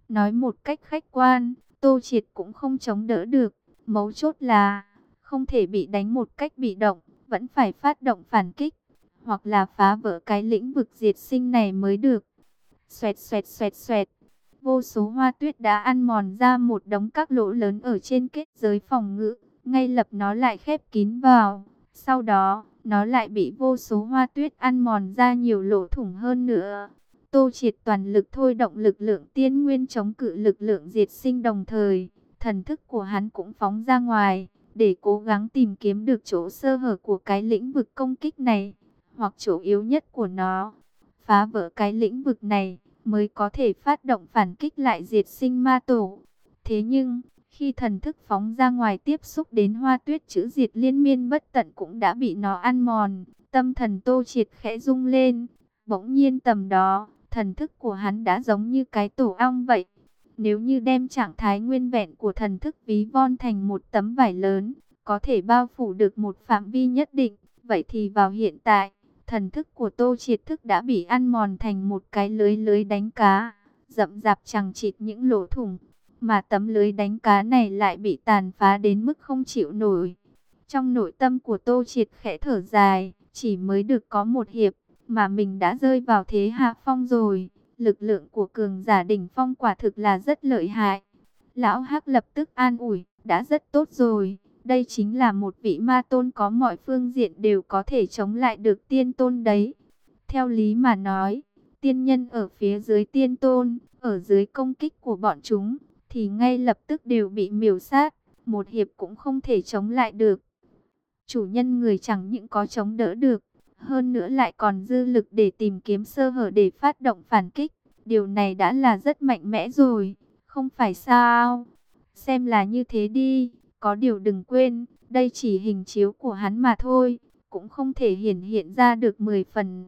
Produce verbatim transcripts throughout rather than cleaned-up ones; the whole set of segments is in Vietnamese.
Nói một cách khách quan, Tô Triệt cũng không chống đỡ được. Mấu chốt là không thể bị đánh một cách bị động, vẫn phải phát động phản kích, hoặc là phá vỡ cái lĩnh vực diệt sinh này mới được. Xoẹt xoẹt xoẹt xoẹt. Vô số hoa tuyết đã ăn mòn ra một đống các lỗ lớn ở trên kết giới phòng ngự, ngay lập nó lại khép kín vào. Sau đó, nó lại bị vô số hoa tuyết ăn mòn ra nhiều lỗ thủng hơn nữa. Tô Triệt toàn lực thôi động lực lượng tiên nguyên chống cự lực lượng diệt sinh, đồng thời thần thức của hắn cũng phóng ra ngoài, để cố gắng tìm kiếm được chỗ sơ hở của cái lĩnh vực công kích này, hoặc chỗ yếu nhất của nó. Phá vỡ cái lĩnh vực này mới có thể phát động phản kích lại diệt sinh ma tổ. Thế nhưng, khi thần thức phóng ra ngoài tiếp xúc đến hoa tuyết chữ diệt liên miên bất tận cũng đã bị nó ăn mòn. Tâm thần Tô Triệt khẽ rung lên. Bỗng nhiên tầm đó, thần thức của hắn đã giống như cái tổ ong vậy. Nếu như đem trạng thái nguyên vẹn của thần thức ví von thành một tấm vải lớn, có thể bao phủ được một phạm vi nhất định. Vậy thì vào hiện tại, thần thức của Tô Triệt thức đã bị ăn mòn thành một cái lưới lưới đánh cá, rậm rạp chằng chịt những lỗ thủng, mà tấm lưới đánh cá này lại bị tàn phá đến mức không chịu nổi. Trong nội tâm của Tô Triệt khẽ thở dài, chỉ mới được có một hiệp, mà mình đã rơi vào thế hạ phong rồi. Lực lượng của cường giả đỉnh phong quả thực là rất lợi hại. Lão Hắc lập tức an ủi, đã rất tốt rồi. Đây chính là một vị ma tôn có mọi phương diện đều có thể chống lại được tiên tôn đấy. Theo lý mà nói, tiên nhân ở phía dưới tiên tôn, ở dưới công kích của bọn chúng, thì ngay lập tức đều bị miểu sát, một hiệp cũng không thể chống lại được. Chủ nhân người chẳng những có chống đỡ được, hơn nữa lại còn dư lực để tìm kiếm sơ hở để phát động phản kích. Điều này đã là rất mạnh mẽ rồi, không phải sao? Xem là như thế đi. Có điều đừng quên, đây chỉ hình chiếu của hắn mà thôi, cũng không thể hiển hiện ra được mười phần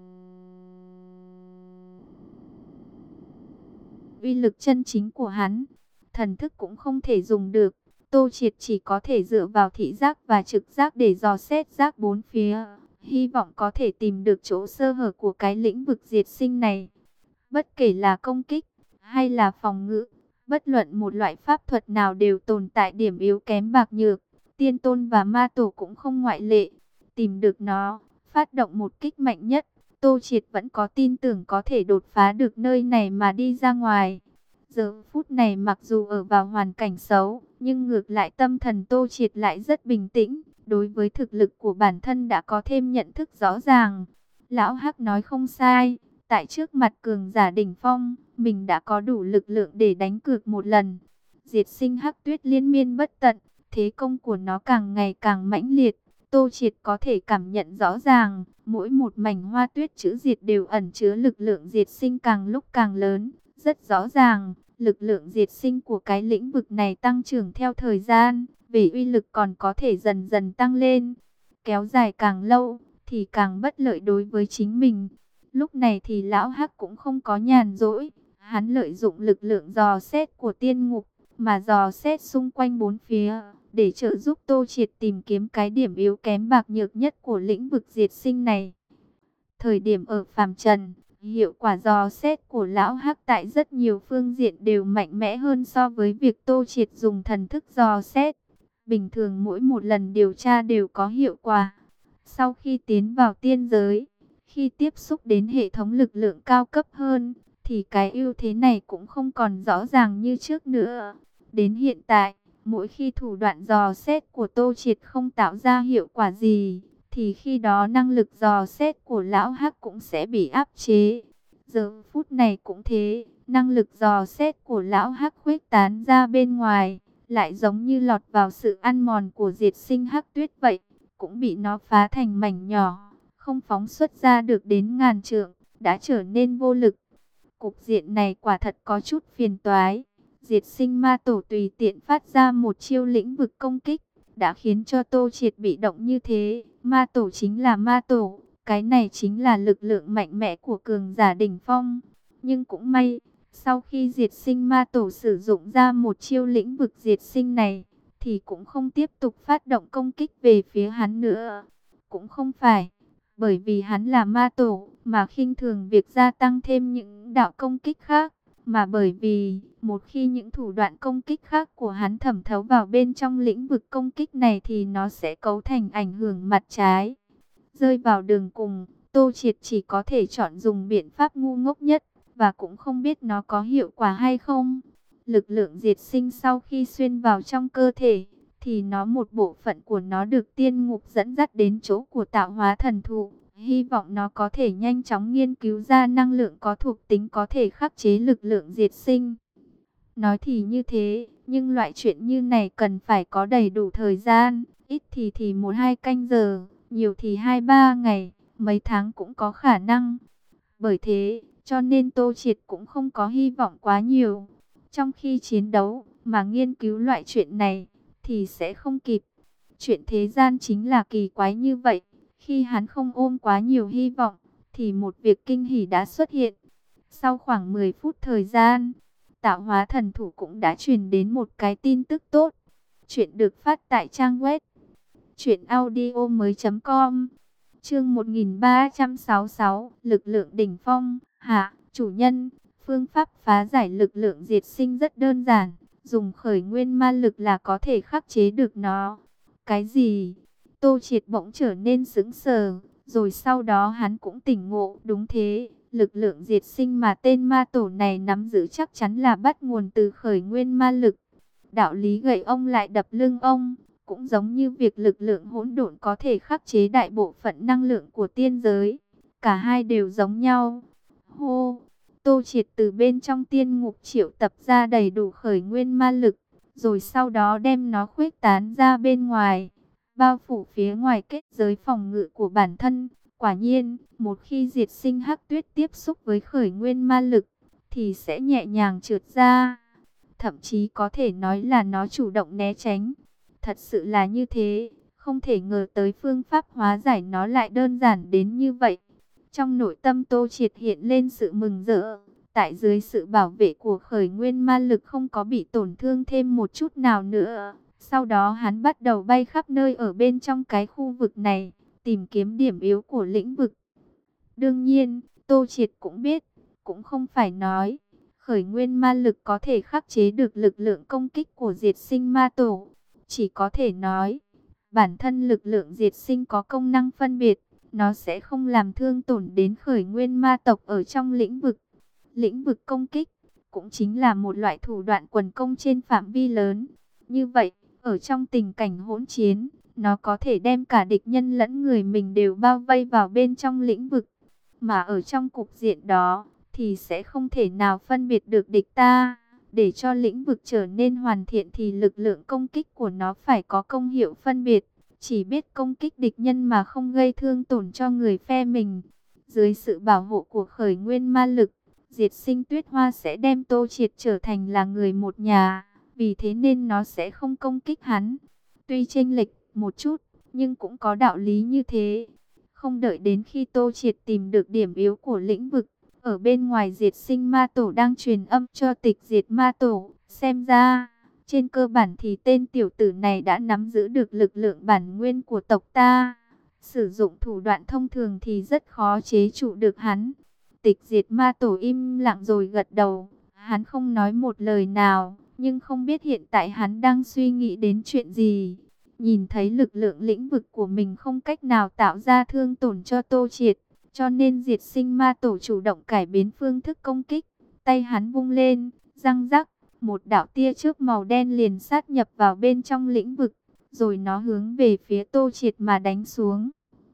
uy lực chân chính của hắn. Thần thức cũng không thể dùng được. Tô Triệt chỉ có thể dựa vào thị giác và trực giác để dò xét giác bốn phía, hy vọng có thể tìm được chỗ sơ hở của cái lĩnh vực diệt sinh này. Bất kể là công kích hay là phòng ngự, bất luận một loại pháp thuật nào đều tồn tại điểm yếu kém bạc nhược. Tiên tôn và ma tổ cũng không ngoại lệ. Tìm được nó, phát động một kích mạnh nhất, Tô Triệt vẫn có tin tưởng có thể đột phá được nơi này mà đi ra ngoài. Giờ phút này mặc dù ở vào hoàn cảnh xấu, nhưng ngược lại tâm thần Tô Triệt lại rất bình tĩnh. Đối với thực lực của bản thân đã có thêm nhận thức rõ ràng. Lão Hắc nói không sai. Tại trước mặt cường giả đỉnh phong, mình đã có đủ lực lượng để đánh cược một lần. Diệt sinh hắc tuyết liên miên bất tận, thế công của nó càng ngày càng mãnh liệt. Tô Triệt có thể cảm nhận rõ ràng, mỗi một mảnh hoa tuyết chữ diệt đều ẩn chứa lực lượng diệt sinh càng lúc càng lớn. Rất rõ ràng, lực lượng diệt sinh của cái lĩnh vực này tăng trưởng theo thời gian, về uy lực còn có thể dần dần tăng lên. Kéo dài càng lâu, thì càng bất lợi đối với chính mình. Lúc này thì lão Hắc cũng không có nhàn rỗi, hắn lợi dụng lực lượng dò xét của tiên ngục, mà dò xét xung quanh bốn phía, để trợ giúp Tô Triệt tìm kiếm cái điểm yếu kém bạc nhược nhất của lĩnh vực diệt sinh này. Thời điểm ở phàm trần, hiệu quả dò xét của lão Hắc tại rất nhiều phương diện đều mạnh mẽ hơn so với việc Tô Triệt dùng thần thức dò xét. Bình thường mỗi một lần điều tra đều có hiệu quả. Sau khi tiến vào tiên giới, khi tiếp xúc đến hệ thống lực lượng cao cấp hơn, thì cái ưu thế này cũng không còn rõ ràng như trước nữa. Đến hiện tại, mỗi khi thủ đoạn dò xét của Tô Triệt không tạo ra hiệu quả gì, thì khi đó năng lực dò xét của lão Hắc cũng sẽ bị áp chế. Giờ phút này cũng thế, năng lực dò xét của lão Hắc khuếch tán ra bên ngoài, lại giống như lọt vào sự ăn mòn của diệt sinh hắc tuyết vậy, cũng bị nó phá thành mảnh nhỏ, không phóng xuất ra được đến ngàn trượng, đã trở nên vô lực. Cục diện này quả thật có chút phiền toái. Diệt sinh ma tổ tùy tiện phát ra một chiêu lĩnh vực công kích, đã khiến cho Tô Triệt bị động như thế. Ma tổ chính là ma tổ, cái này chính là lực lượng mạnh mẽ của cường giả đỉnh phong. Nhưng cũng may, sau khi diệt sinh ma tổ sử dụng ra một chiêu lĩnh vực diệt sinh này, thì cũng không tiếp tục phát động công kích về phía hắn nữa. Cũng không phải bởi vì hắn là ma tổ mà khinh thường việc gia tăng thêm những đạo công kích khác, mà bởi vì một khi những thủ đoạn công kích khác của hắn thẩm thấu vào bên trong lĩnh vực công kích này thì nó sẽ cấu thành ảnh hưởng mặt trái. Rơi vào đường cùng, Tô Triệt chỉ có thể chọn dùng biện pháp ngu ngốc nhất, và cũng không biết nó có hiệu quả hay không. Lực lượng diệt sinh sau khi xuyên vào trong cơ thể, thì nó một bộ phận của nó được tiên ngục dẫn dắt đến chỗ của tạo hóa thần thụ. Hy vọng nó có thể nhanh chóng nghiên cứu ra năng lượng có thuộc tính có thể khắc chế lực lượng diệt sinh. Nói thì như thế, nhưng loại chuyện như này cần phải có đầy đủ thời gian, ít thì thì một hai canh giờ, nhiều thì hai ba ngày, mấy tháng cũng có khả năng. Bởi thế, cho nên Tô Triệt cũng không có hy vọng quá nhiều. Trong khi chiến đấu mà nghiên cứu loại chuyện này thì sẽ không kịp. Chuyện thế gian chính là kỳ quái như vậy. Khi hắn không ôm quá nhiều hy vọng thì một việc kinh hỉ đã xuất hiện. Sau khoảng mười phút thời gian, tạo hóa thần thủ cũng đã truyền đến một cái tin tức tốt. Chuyện được phát tại trang web truyện audio mới chấm com. Chương một nghìn ba trăm sáu mươi sáu, lực lượng đỉnh phong. Hạ, chủ nhân, phương pháp phá giải lực lượng diệt sinh rất đơn giản, dùng khởi nguyên ma lực là có thể khắc chế được nó. Cái gì? Tô Triệt bỗng trở nên sững sờ, rồi sau đó hắn cũng tỉnh ngộ, đúng thế, lực lượng diệt sinh mà tên ma tổ này nắm giữ chắc chắn là bắt nguồn từ khởi nguyên ma lực. Đạo lý gậy ông lại đập lưng ông, cũng giống như việc lực lượng hỗn độn có thể khắc chế đại bộ phận năng lượng của tiên giới. Cả hai đều giống nhau. Hô! Tô Triệt từ bên trong tiên ngục triệu tập ra đầy đủ khởi nguyên ma lực, rồi sau đó đem nó khuếch tán ra bên ngoài, bao phủ phía ngoài kết giới phòng ngự của bản thân. Quả nhiên, một khi diệt sinh hắc tuyết tiếp xúc với khởi nguyên ma lực, thì sẽ nhẹ nhàng trượt ra. Thậm chí có thể nói là nó chủ động né tránh. Thật sự là như thế, không thể ngờ tới phương pháp hóa giải nó lại đơn giản đến như vậy. Trong nội tâm Tô Triệt hiện lên sự mừng rỡ. Tại dưới sự bảo vệ của khởi nguyên ma lực không có bị tổn thương thêm một chút nào nữa. Sau đó hắn bắt đầu bay khắp nơi ở bên trong cái khu vực này, tìm kiếm điểm yếu của lĩnh vực. Đương nhiên, Tô Triệt cũng biết, cũng không phải nói khởi nguyên ma lực có thể khắc chế được lực lượng công kích của diệt sinh ma tổ. Chỉ có thể nói, bản thân lực lượng diệt sinh có công năng phân biệt, nó sẽ không làm thương tổn đến khởi nguyên ma tộc ở trong lĩnh vực. Lĩnh vực công kích cũng chính là một loại thủ đoạn quần công trên phạm vi lớn. Như vậy, ở trong tình cảnh hỗn chiến, nó có thể đem cả địch nhân lẫn người mình đều bao vây vào bên trong lĩnh vực. Mà ở trong cục diện đó, thì sẽ không thể nào phân biệt được địch ta. Để cho lĩnh vực trở nên hoàn thiện thì lực lượng công kích của nó phải có công hiệu phân biệt. Chỉ biết công kích địch nhân mà không gây thương tổn cho người phe mình. Dưới sự bảo hộ của khởi nguyên ma lực, diệt sinh tuyết hoa sẽ đem Tô Triệt trở thành là người một nhà. Vì thế nên nó sẽ không công kích hắn. Tuy chênh lệch một chút, nhưng cũng có đạo lý như thế. Không đợi đến khi Tô Triệt tìm được điểm yếu của lĩnh vực, ở bên ngoài diệt sinh ma tổ đang truyền âm cho tịch diệt ma tổ. Xem ra, trên cơ bản thì tên tiểu tử này đã nắm giữ được lực lượng bản nguyên của tộc ta. Sử dụng thủ đoạn thông thường thì rất khó chế trụ được hắn. Tịch diệt ma tổ im lặng rồi gật đầu. Hắn không nói một lời nào, nhưng không biết hiện tại hắn đang suy nghĩ đến chuyện gì. Nhìn thấy lực lượng lĩnh vực của mình không cách nào tạo ra thương tổn cho Tô Triệt, cho nên diệt sinh ma tổ chủ động cải biến phương thức công kích. Tay hắn vung lên, răng rắc, một đạo tia chớp màu đen liền sát nhập vào bên trong lĩnh vực, rồi nó hướng về phía Tô Triệt mà đánh xuống.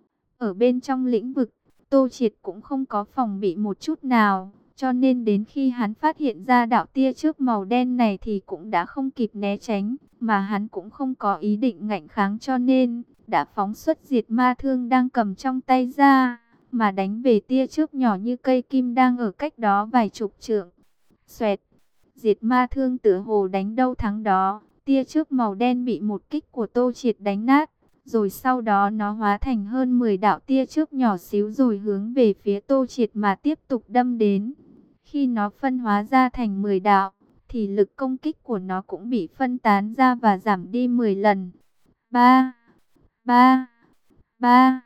Ở bên trong lĩnh vực, Tô Triệt cũng không có phòng bị một chút nào, cho nên đến khi hắn phát hiện ra đạo tia chớp màu đen này thì cũng đã không kịp né tránh, mà hắn cũng không có ý định ngạnh kháng cho nên đã phóng xuất diệt ma thương đang cầm trong tay ra, mà đánh về tia chớp nhỏ như cây kim đang ở cách đó vài chục trượng. Xoẹt, diệt ma thương tựa hồ đánh đâu thắng đó, tia chớp màu đen bị một kích của Tô Triệt đánh nát. Rồi sau đó nó hóa thành hơn mười đạo tia chớp nhỏ xíu rồi hướng về phía Tô Triệt mà tiếp tục đâm đến. Khi nó phân hóa ra thành mười đạo, thì lực công kích của nó cũng bị phân tán ra và giảm đi mười lần. Ba, ba, ba,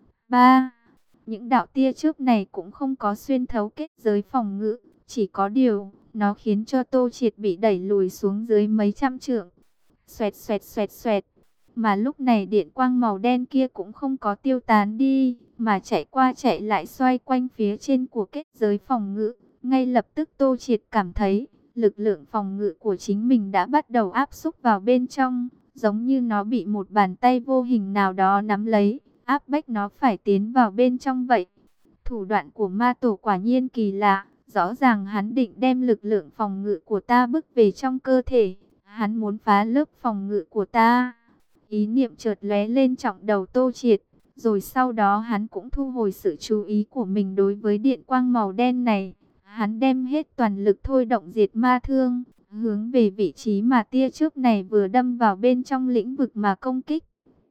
ba. Những đạo tia chớp này cũng không có xuyên thấu kết giới phòng ngự, chỉ có điều, Nó khiến cho Tô Triệt bị đẩy lùi xuống dưới mấy trăm trượng. Xoẹt xoẹt xoẹt xoẹt. Mà lúc này điện quang màu đen kia cũng không có tiêu tán đi, mà chạy qua chạy lại xoay quanh phía trên của kết giới phòng ngự. Ngay lập tức Tô Triệt cảm thấy lực lượng phòng ngự của chính mình đã bắt đầu áp xúc vào bên trong, giống như nó bị một bàn tay vô hình nào đó nắm lấy, áp bách nó phải tiến vào bên trong vậy. Thủ đoạn của ma tổ quả nhiên kỳ lạ, rõ ràng hắn định đem lực lượng phòng ngự của ta bức về trong cơ thể, hắn muốn phá lớp phòng ngự của ta. Ý niệm chợt lóe lên trong đầu Tô Triệt, rồi sau đó hắn cũng thu hồi sự chú ý của mình đối với điện quang màu đen này. Hắn đem hết toàn lực thôi động diệt ma thương, hướng về vị trí mà tia chớp này vừa đâm vào bên trong lĩnh vực mà công kích.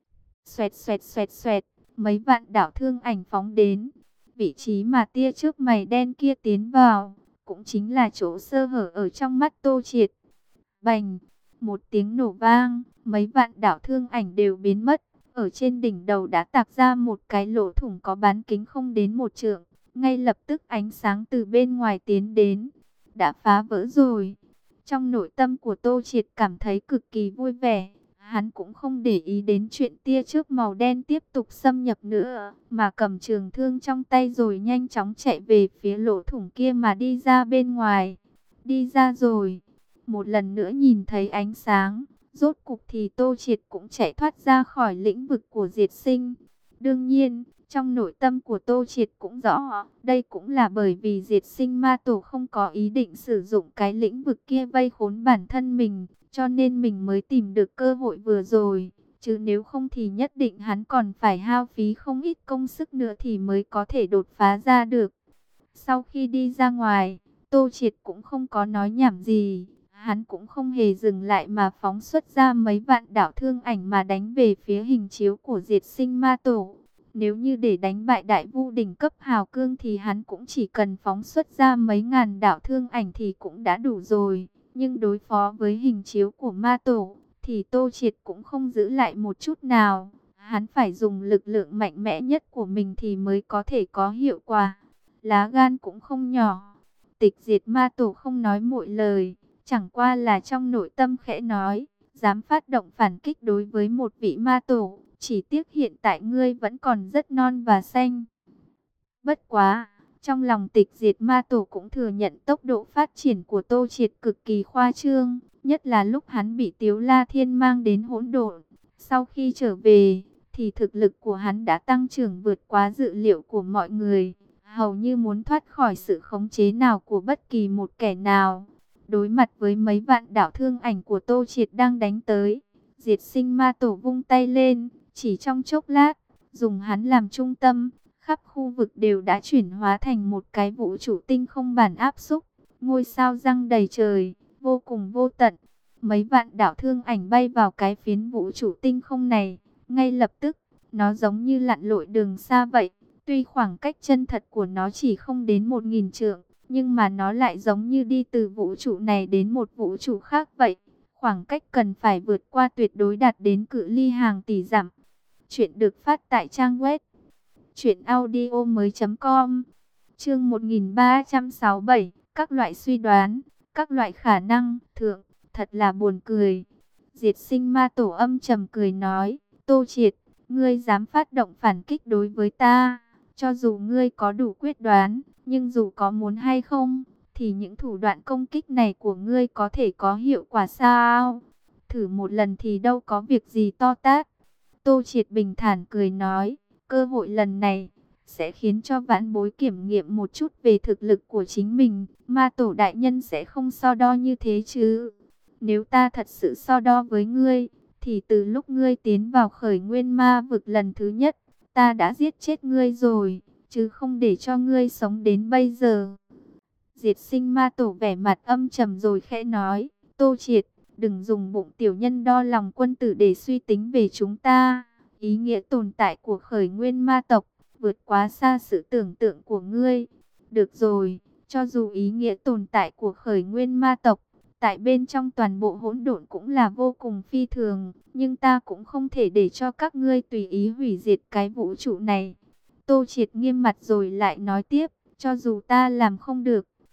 Xoẹt xoẹt xoẹt xoẹt, mấy vạn đạo thương ảnh phóng đến. Vị trí mà tia chớp màu đen kia tiến vào, cũng chính là chỗ sơ hở ở trong mắt Tô Triệt. Bành, một tiếng nổ vang, mấy vạn đạo thương ảnh đều biến mất. Ở trên đỉnh đầu đã tạc ra một cái lỗ thủng có bán kính không đến một trượng. Ngay lập tức ánh sáng từ bên ngoài tiến đến, đã phá vỡ rồi. Trong nội tâm của Tô Triệt cảm thấy cực kỳ vui vẻ. Hắn cũng không để ý đến chuyện tia chớp màu đen tiếp tục xâm nhập nữa, mà cầm trường thương trong tay rồi nhanh chóng chạy về phía lỗ thủng kia mà đi ra bên ngoài. Đi ra rồi, một lần nữa nhìn thấy ánh sáng, rốt cục thì Tô Triệt cũng chạy thoát ra khỏi lĩnh vực của diệt sinh. Đương nhiên, trong nội tâm của Tô Triệt cũng rõ, đây cũng là bởi vì diệt sinh ma tổ không có ý định sử dụng cái lĩnh vực kia vây khốn bản thân mình, cho nên mình mới tìm được cơ hội vừa rồi. Chứ nếu không thì nhất định hắn còn phải hao phí không ít công sức nữa thì mới có thể đột phá ra được. Sau khi đi ra ngoài, Tô Triệt cũng không có nói nhảm gì. Hắn cũng không hề dừng lại mà phóng xuất ra mấy vạn đạo thương ảnh mà đánh về phía hình chiếu của diệt sinh ma tổ. Nếu như để đánh bại đại vu đỉnh cấp hào cương thì hắn cũng chỉ cần phóng xuất ra mấy ngàn đạo thương ảnh thì cũng đã đủ rồi. Nhưng đối phó với hình chiếu của ma tổ thì Tô Triệt cũng không giữ lại một chút nào. Hắn phải dùng lực lượng mạnh mẽ nhất của mình thì mới có thể có hiệu quả. Lá gan cũng không nhỏ. Tịch diệt ma tổ không nói mỗi lời, chẳng qua là trong nội tâm khẽ nói, dám phát động phản kích đối với một vị ma tổ, chỉ tiếc hiện tại ngươi vẫn còn rất non và xanh. Bất quá, trong lòng tịch diệt ma tổ cũng thừa nhận tốc độ phát triển của Tô Triệt cực kỳ khoa trương, nhất là lúc hắn bị Tiếu La Thiên mang đến hỗn độn. Sau khi trở về, thì thực lực của hắn đã tăng trưởng vượt quá dự liệu của mọi người, hầu như muốn thoát khỏi sự khống chế nào của bất kỳ một kẻ nào. Đối mặt với mấy vạn đạo thương ảnh của Tô Triệt đang đánh tới, diệt sinh ma tổ vung tay lên, chỉ trong chốc lát, dùng hắn làm trung tâm, khắp khu vực đều đã chuyển hóa thành một cái vũ trụ tinh không bản áp xúc, ngôi sao răng đầy trời, vô cùng vô tận. Mấy vạn đạo thương ảnh bay vào cái phiến vũ trụ tinh không này, ngay lập tức, nó giống như lặn lội đường xa vậy. Tuy khoảng cách chân thật của nó chỉ không đến một nghìn trượng, nhưng mà nó lại giống như đi từ vũ trụ này đến một vũ trụ khác vậy. Khoảng cách cần phải vượt qua tuyệt đối đạt đến cự ly hàng tỷ dặm. Chuyện được phát tại trang web truyện audio mới chấm com. Chương một nghìn ba trăm sáu mươi bảy, các loại suy đoán, các loại khả năng, thượng, thật là buồn cười. Diệt sinh ma tổ âm trầm cười nói, Tô Triệt, ngươi dám phát động phản kích đối với ta, cho dù ngươi có đủ quyết đoán, nhưng dù có muốn hay không, thì những thủ đoạn công kích này của ngươi có thể có hiệu quả sao? Thử một lần thì đâu có việc gì to tát. Tô Triệt bình thản cười nói, cơ hội lần này sẽ khiến cho vãn bối kiểm nghiệm một chút về thực lực của chính mình. Ma tổ đại nhân sẽ không so đo như thế chứ? Nếu ta thật sự so đo với ngươi, thì từ lúc ngươi tiến vào khởi nguyên ma vực lần thứ nhất, ta đã giết chết ngươi rồi, chứ không để cho ngươi sống đến bây giờ. Diệt sinh ma tổ vẻ mặt âm trầm rồi khẽ nói, Tô Triệt, đừng dùng bụng tiểu nhân đo lòng quân tử để suy tính về chúng ta. Ý nghĩa tồn tại của khởi nguyên ma tộc vượt quá xa sự tưởng tượng của ngươi. Được rồi, cho dù ý nghĩa tồn tại của khởi nguyên ma tộc tại bên trong toàn bộ hỗn độn cũng là vô cùng phi thường, nhưng ta cũng không thể để cho các ngươi tùy ý hủy diệt cái vũ trụ này. Tô Triệt nghiêm mặt rồi lại nói tiếp, cho dù ta làm không được,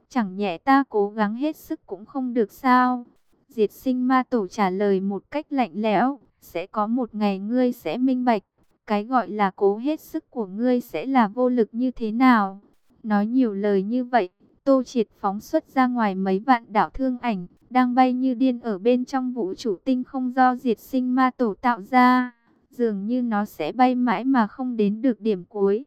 Chẳng nhẽ ta cố gắng hết sức cũng không được sao? Diệt sinh ma tổ trả lời một cách lạnh lẽo, sẽ có một ngày ngươi sẽ minh bạch, cái gọi là cố hết sức của ngươi sẽ là vô lực như thế nào. Nói nhiều lời như vậy, Tô Triệt phóng xuất ra ngoài mấy vạn đạo thương ảnh, đang bay như điên ở bên trong vũ trụ tinh không do diệt sinh ma tổ tạo ra. Dường như nó sẽ bay mãi mà không đến được điểm cuối.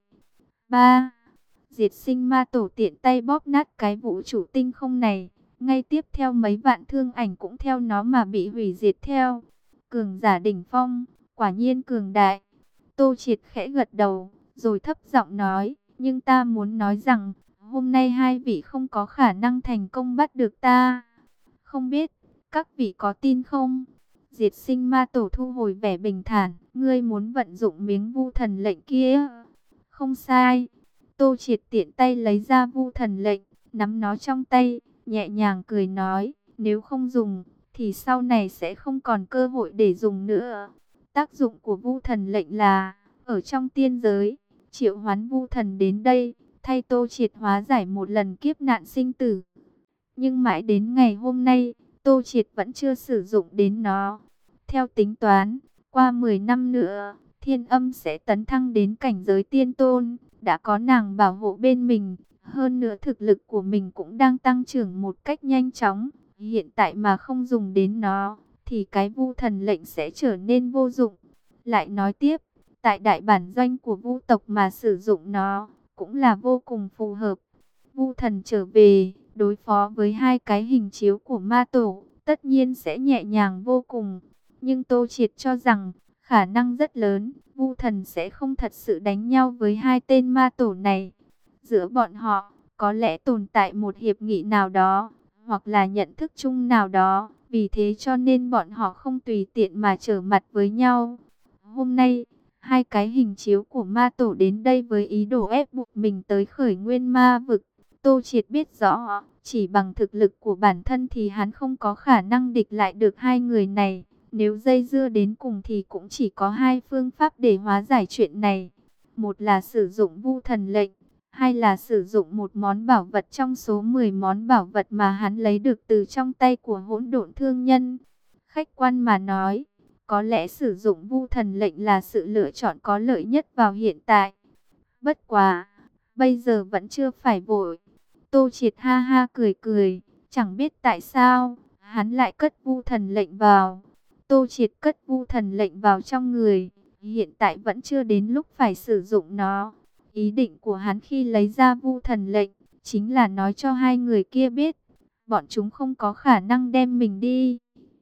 ba. Diệt sinh ma tổ tiện tay bóp nát cái vũ trụ tinh không này. Ngay tiếp theo mấy vạn thương ảnh cũng theo nó mà bị hủy diệt theo. Cường giả đỉnh phong, quả nhiên cường đại. Tô Triệt khẽ gật đầu, rồi thấp giọng nói, nhưng ta muốn nói rằng, hôm nay hai vị không có khả năng thành công bắt được ta. Không biết, các vị có tin không? Diệt sinh ma tổ thu hồi vẻ bình thản, ngươi muốn vận dụng miếng vu thần lệnh kia. Không sai. Tô Triệt tiện tay lấy ra vu thần lệnh, nắm nó trong tay, nhẹ nhàng cười nói, nếu không dùng, thì sau này sẽ không còn cơ hội để dùng nữa. Tác dụng của vu thần lệnh là, ở trong tiên giới, triệu hoán vu thần đến đây, thay Tô Triệt hóa giải một lần kiếp nạn sinh tử. Nhưng mãi đến ngày hôm nay, Tô Triệt vẫn chưa sử dụng đến nó. Theo tính toán, qua mười năm nữa, Thiên Âm sẽ tấn thăng đến cảnh giới tiên tôn, đã có nàng bảo hộ bên mình. Hơn nữa thực lực của mình cũng đang tăng trưởng một cách nhanh chóng. Hiện tại mà không dùng đến nó, thì cái vu thần lệnh sẽ trở nên vô dụng. Lại nói tiếp, tại đại bản doanh của vu tộc mà sử dụng nó, cũng là vô cùng phù hợp. Vu thần trở về, đối phó với hai cái hình chiếu của ma tổ, tất nhiên sẽ nhẹ nhàng vô cùng. Nhưng Tô Triệt cho rằng, khả năng rất lớn, vu thần sẽ không thật sự đánh nhau với hai tên ma tổ này. Giữa bọn họ, có lẽ tồn tại một hiệp nghị nào đó, hoặc là nhận thức chung nào đó. Vì thế cho nên bọn họ không tùy tiện mà trở mặt với nhau. Hôm nay, hai cái hình chiếu của ma tổ đến đây với ý đồ ép buộc mình tới khởi nguyên ma vực. Tô Triệt biết rõ, chỉ bằng thực lực của bản thân thì hắn không có khả năng địch lại được hai người này. Nếu dây dưa đến cùng thì cũng chỉ có hai phương pháp để hóa giải chuyện này. Một là sử dụng vu thần lệnh, hai là sử dụng một món bảo vật trong số mười món bảo vật mà hắn lấy được từ trong tay của hỗn độn thương nhân. Khách quan mà nói, có lẽ sử dụng vu thần lệnh là sự lựa chọn có lợi nhất vào hiện tại. Bất quá, bây giờ vẫn chưa phải vội. Tô Triệt ha ha cười cười, chẳng biết tại sao, hắn lại cất vu thần lệnh vào. Tô Triệt cất vu thần lệnh vào trong người, hiện tại vẫn chưa đến lúc phải sử dụng nó. Ý định của hắn khi lấy ra vu thần lệnh, chính là nói cho hai người kia biết, bọn chúng không có khả năng đem mình đi.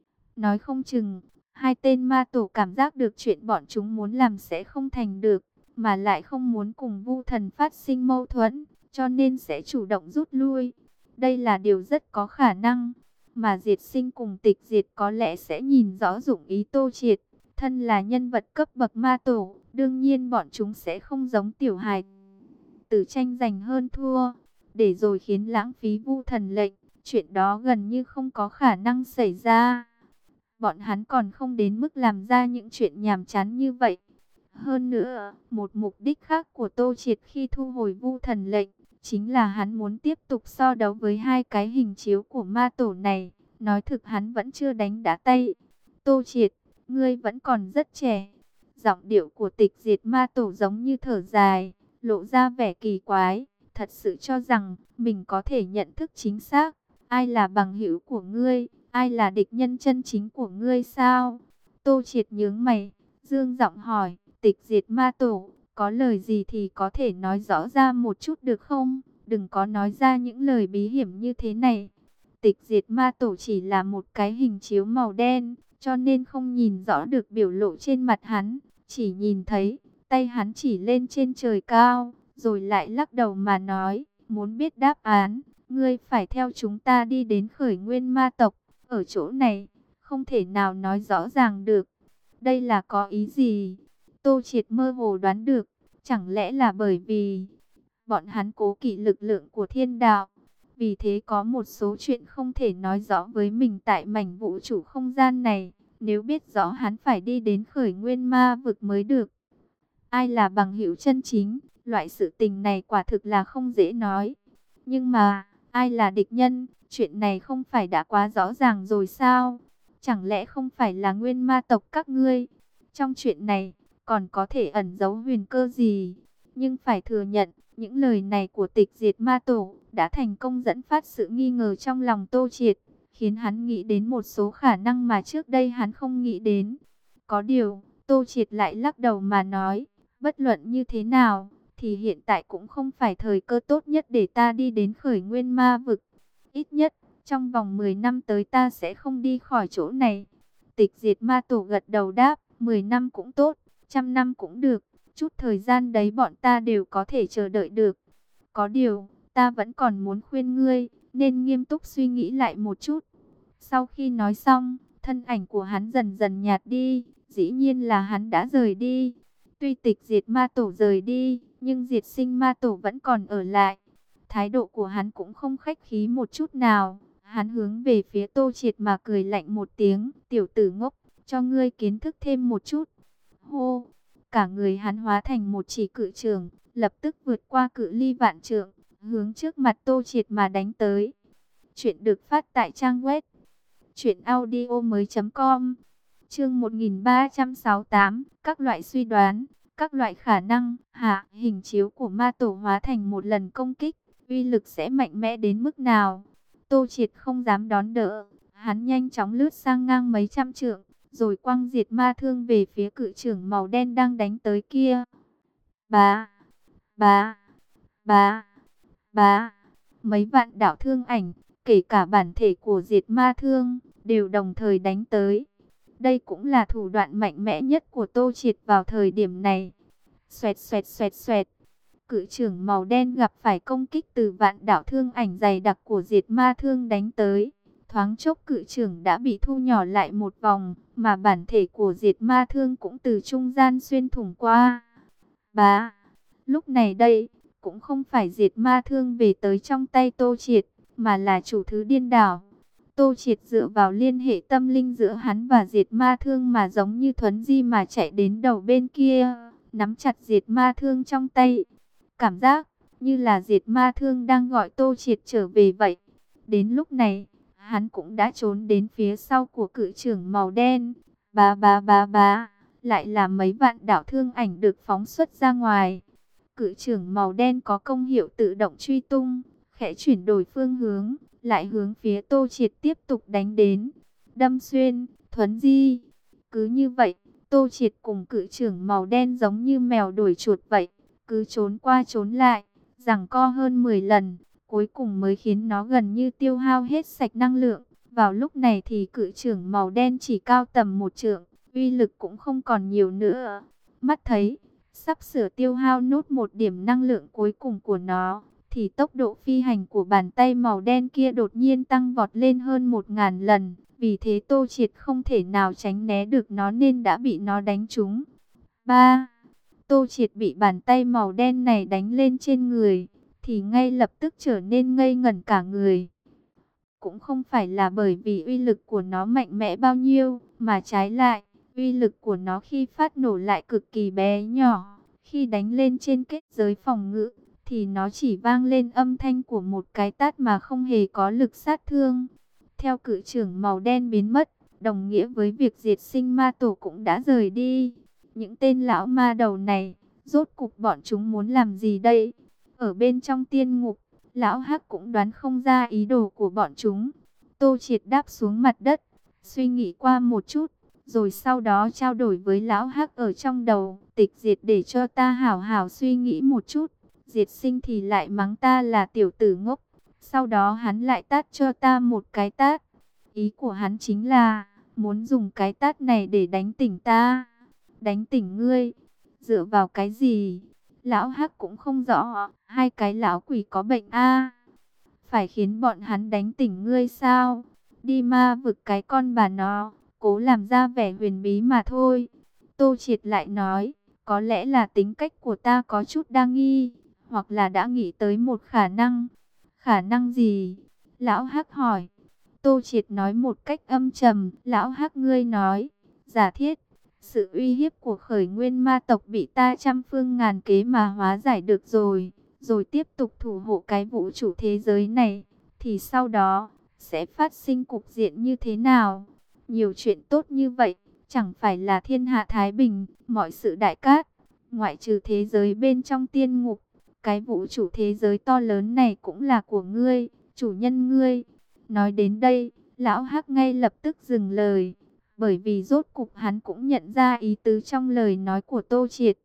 Nói không chừng, hai tên ma tổ cảm giác được chuyện bọn chúng muốn làm sẽ không thành được, mà lại không muốn cùng vu thần phát sinh mâu thuẫn, cho nên sẽ chủ động rút lui. Đây là điều rất có khả năng, mà Diệt Sinh cùng Tịch Diệt có lẽ sẽ nhìn rõ dụng ý Tô Triệt. Thân là nhân vật cấp bậc ma tổ, đương nhiên bọn chúng sẽ không giống tiểu hài tử tranh giành hơn thua, để rồi khiến lãng phí vu thần lệnh. Chuyện đó gần như không có khả năng xảy ra. Bọn hắn còn không đến mức làm ra những chuyện nhàm chán như vậy. Hơn nữa, một mục đích khác của Tô Triệt khi thu hồi vu thần lệnh, chính là hắn muốn tiếp tục so đấu với hai cái hình chiếu của ma tổ này. Nói thực hắn vẫn chưa đánh đá tay. Tô Triệt, ngươi vẫn còn rất trẻ. Giọng điệu của Tịch Diệt ma tổ giống như thở dài, lộ ra vẻ kỳ quái. Thật sự cho rằng mình có thể nhận thức chính xác ai là bằng hữu của ngươi, ai là địch nhân chân chính của ngươi sao? Tô Triệt nhướng mày, dương giọng hỏi, Tịch Diệt ma tổ, có lời gì thì có thể nói rõ ra một chút được không? Đừng có nói ra những lời bí hiểm như thế này. Tịch Diệt ma tổ chỉ là một cái hình chiếu màu đen, cho nên không nhìn rõ được biểu lộ trên mặt hắn. Chỉ nhìn thấy, tay hắn chỉ lên trên trời cao, rồi lại lắc đầu mà nói, muốn biết đáp án, ngươi phải theo chúng ta đi đến khởi nguyên ma tộc. Ở chỗ này, không thể nào nói rõ ràng được. Đây là có ý gì? Tô Triệt mơ hồ đoán được, chẳng lẽ là bởi vì bọn hắn cố kỵ lực lượng của thiên đạo. Vì thế có một số chuyện không thể nói rõ với mình tại mảnh vũ trụ không gian này. Nếu biết rõ hắn phải đi đến khởi nguyên ma vực mới được. Ai là bằng hữu chân chính, loại sự tình này quả thực là không dễ nói. Nhưng mà, Ai là địch nhân? Chuyện này không phải đã quá rõ ràng rồi sao? Chẳng lẽ không phải là nguyên ma tộc các ngươi? Trong chuyện này, còn có thể ẩn giấu huyền cơ gì? Nhưng phải thừa nhận, những lời này của tịch diệt ma tổ đã thành công dẫn phát sự nghi ngờ trong lòng Tô Triệt, khiến hắn nghĩ đến một số khả năng mà trước đây hắn không nghĩ đến. Có điều, Tô Triệt lại lắc đầu mà nói, bất luận như thế nào, thì hiện tại cũng không phải thời cơ tốt nhất để ta đi đến khởi nguyên ma vực. Ít nhất, trong vòng mười năm tới ta sẽ không đi khỏi chỗ này. Tịch diệt ma tổ gật đầu đáp, mười năm cũng tốt, trăm năm cũng được, chút thời gian đấy bọn ta đều có thể chờ đợi được. Có điều, ta vẫn còn muốn khuyên ngươi, nên nghiêm túc suy nghĩ lại một chút. Sau khi nói xong, thân ảnh của hắn dần dần nhạt đi, dĩ nhiên là hắn đã rời đi. Tuy tịch diệt ma tổ rời đi, nhưng diệt sinh ma tổ vẫn còn ở lại. Thái độ của hắn cũng không khách khí một chút nào. Hắn hướng về phía Tô Triệt mà cười lạnh một tiếng, tiểu tử ngốc, cho ngươi kiến thức thêm một chút. Hô, cả người hắn hóa thành một chỉ cự trường, lập tức vượt qua cự ly vạn trượng, hướng trước mặt Tô Triệt mà đánh tới. Chuyện được phát tại trang web truyện audio mới chấm com. Chương một nghìn ba trăm sáu mươi tám, các loại suy đoán, các loại khả năng. Hạ, hình chiếu của ma tổ hóa thành một lần công kích, uy lực sẽ mạnh mẽ đến mức nào? Tô Triệt không dám đón đỡ, hắn nhanh chóng lướt sang ngang mấy trăm trượng, rồi quăng diệt ma thương về phía cự trưởng màu đen đang đánh tới kia. Bá, bá, bá, bá, mấy vạn đạo thương ảnh, kể cả bản thể của diệt ma thương, đều đồng thời đánh tới. Đây cũng là thủ đoạn mạnh mẽ nhất của Tô Triệt vào thời điểm này. Xoẹt xoẹt xoẹt xoẹt. Cự trưởng màu đen gặp phải công kích từ vạn đạo thương ảnh dày đặc của diệt ma thương đánh tới. Thoáng chốc cự trưởng đã bị thu nhỏ lại một vòng, mà bản thể của diệt ma thương cũng từ trung gian xuyên thủng qua. Bá, lúc này đây, cũng không phải diệt ma thương về tới trong tay Tô Triệt, mà là chủ thứ điên đảo. Tô Triệt dựa vào liên hệ tâm linh giữa hắn và diệt ma thương mà giống như thuấn di mà chạy đến đầu bên kia, nắm chặt diệt ma thương trong tay. Cảm giác như là diệt ma thương đang gọi Tô Triệt trở về vậy. Đến lúc này, hắn cũng đã trốn đến phía sau của cự trưởng màu đen. Bá bá bá bá, lại là mấy vạn đạo thương ảnh được phóng xuất ra ngoài. Cự trưởng màu đen có công hiệu tự động truy tung, khẽ chuyển đổi phương hướng, lại hướng phía Tô Triệt tiếp tục đánh đến. Đâm xuyên, thuấn di. Cứ như vậy, Tô Triệt cùng cự trưởng màu đen giống như mèo đuổi chuột vậy, cứ trốn qua trốn lại, giằng co hơn mười lần, cuối cùng mới khiến nó gần như tiêu hao hết sạch năng lượng. Vào lúc này thì cự trưởng màu đen chỉ cao tầm một trượng, uy lực cũng không còn nhiều nữa. Mắt thấy, sắp sửa tiêu hao nốt một điểm năng lượng cuối cùng của nó, thì tốc độ phi hành của bàn tay màu đen kia đột nhiên tăng vọt lên hơn một ngàn lần. Vì thế Tô Triệt không thể nào tránh né được nó nên đã bị nó đánh trúng. Ba, Tô Triệt bị bàn tay màu đen này đánh lên trên người, thì ngay lập tức trở nên ngây ngẩn cả người. Cũng không phải là bởi vì uy lực của nó mạnh mẽ bao nhiêu, mà trái lại, uy lực của nó khi phát nổ lại cực kỳ bé nhỏ. Khi đánh lên trên kết giới phòng ngự, thì nó chỉ vang lên âm thanh của một cái tát mà không hề có lực sát thương. Theo cự trưởng màu đen biến mất, đồng nghĩa với việc diệt sinh ma tổ cũng đã rời đi. Những tên lão ma đầu này, rốt cục bọn chúng muốn làm gì đây? Ở bên trong tiên ngục, lão Hắc cũng đoán không ra ý đồ của bọn chúng. Tô Triệt đáp xuống mặt đất, suy nghĩ qua một chút, rồi sau đó trao đổi với lão Hắc ở trong đầu. Tịch diệt để cho ta hảo hảo suy nghĩ một chút. Diệt sinh thì lại mắng ta là tiểu tử ngốc. Sau đó hắn lại tát cho ta một cái tát. Ý của hắn chính là muốn dùng cái tát này để đánh tỉnh ta. Đánh tỉnh ngươi? Dựa vào cái gì? Lão Hắc cũng không rõ. Hai cái lão quỷ có bệnh a? Phải khiến bọn hắn đánh tỉnh ngươi sao? Đi ma vực cái con bà nó, cố làm ra vẻ huyền bí mà thôi. Tô Triệt lại nói, có lẽ là tính cách của ta có chút đa nghi, hoặc là đã nghĩ tới một khả năng. Khả năng gì? Lão Hắc hỏi. Tô Triệt nói một cách âm trầm. Lão Hắc ngươi nói, giả thiết, sự uy hiếp của khởi nguyên ma tộc bị ta trăm phương ngàn kế mà hóa giải được rồi. Rồi tiếp tục thủ hộ cái vũ trụ thế giới này. thì sau đó sẽ phát sinh cục diện như thế nào? Nhiều chuyện tốt như vậy, chẳng phải là thiên hạ thái bình, mọi sự đại cát, ngoại trừ thế giới bên trong tiên ngục, cái vũ trụ thế giới to lớn này cũng là của ngươi, chủ nhân ngươi. Nói đến đây, lão Hắc ngay lập tức dừng lời, bởi vì rốt cục hắn cũng nhận ra ý tứ trong lời nói của Tô Triệt.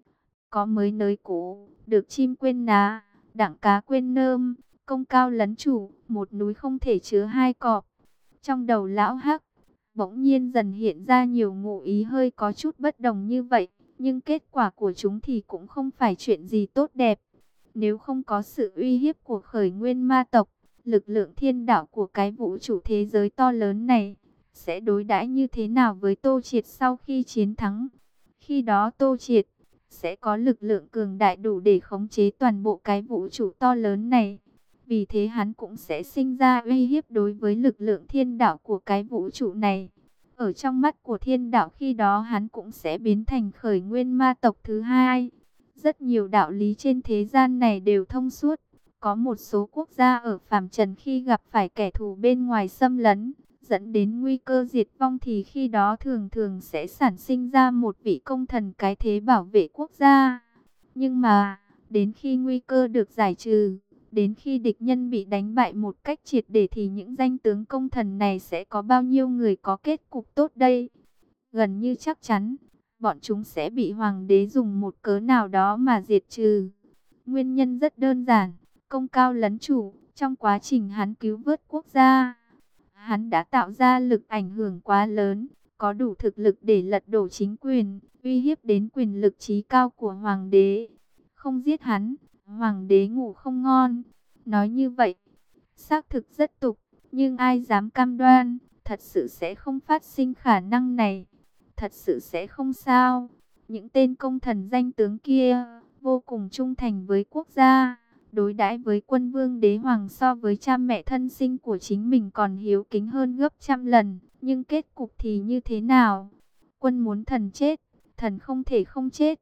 Có mới nới cũ, được chim quên ná, đặng cá quên nơm, công cao lấn chủ, một núi không thể chứa hai cọp. Trong đầu lão Hắc, bỗng nhiên dần hiện ra nhiều ngụ ý hơi có chút bất đồng như vậy, nhưng kết quả của chúng thì cũng không phải chuyện gì tốt đẹp. Nếu không có sự uy hiếp của khởi nguyên ma tộc, lực lượng thiên đạo của cái vũ trụ thế giới to lớn này sẽ đối đãi như thế nào với Tô Triệt sau khi chiến thắng? Khi đó Tô Triệt sẽ có lực lượng cường đại đủ để khống chế toàn bộ cái vũ trụ to lớn này. Vì thế hắn cũng sẽ sinh ra uy hiếp đối với lực lượng thiên đạo của cái vũ trụ này. Ở trong mắt của thiên đạo khi đó hắn cũng sẽ biến thành khởi nguyên ma tộc thứ hai. Rất nhiều đạo lý trên thế gian này đều thông suốt. Có một số quốc gia ở phàm trần khi gặp phải kẻ thù bên ngoài xâm lấn, dẫn đến nguy cơ diệt vong thì khi đó thường thường sẽ sản sinh ra một vị công thần cái thế bảo vệ quốc gia. Nhưng mà, đến khi nguy cơ được giải trừ, đến khi địch nhân bị đánh bại một cách triệt để thì những danh tướng công thần này sẽ có bao nhiêu người có kết cục tốt đây? Gần như chắc chắn, bọn chúng sẽ bị hoàng đế dùng một cớ nào đó mà diệt trừ. Nguyên nhân rất đơn giản, công cao lấn chủ, trong quá trình hắn cứu vớt quốc gia, hắn đã tạo ra lực ảnh hưởng quá lớn, có đủ thực lực để lật đổ chính quyền, uy hiếp đến quyền lực trí cao của hoàng đế. Không giết hắn, hoàng đế ngủ không ngon. Nói như vậy, xác thực rất tục, nhưng ai dám cam đoan, thật sự sẽ không phát sinh khả năng này. Thật sự sẽ không sao. Những tên công thần danh tướng kia, vô cùng trung thành với quốc gia, đối đãi với quân vương đế hoàng so với cha mẹ thân sinh của chính mình còn hiếu kính hơn gấp trăm lần. Nhưng kết cục thì như thế nào? Quân muốn thần chết, thần không thể không chết.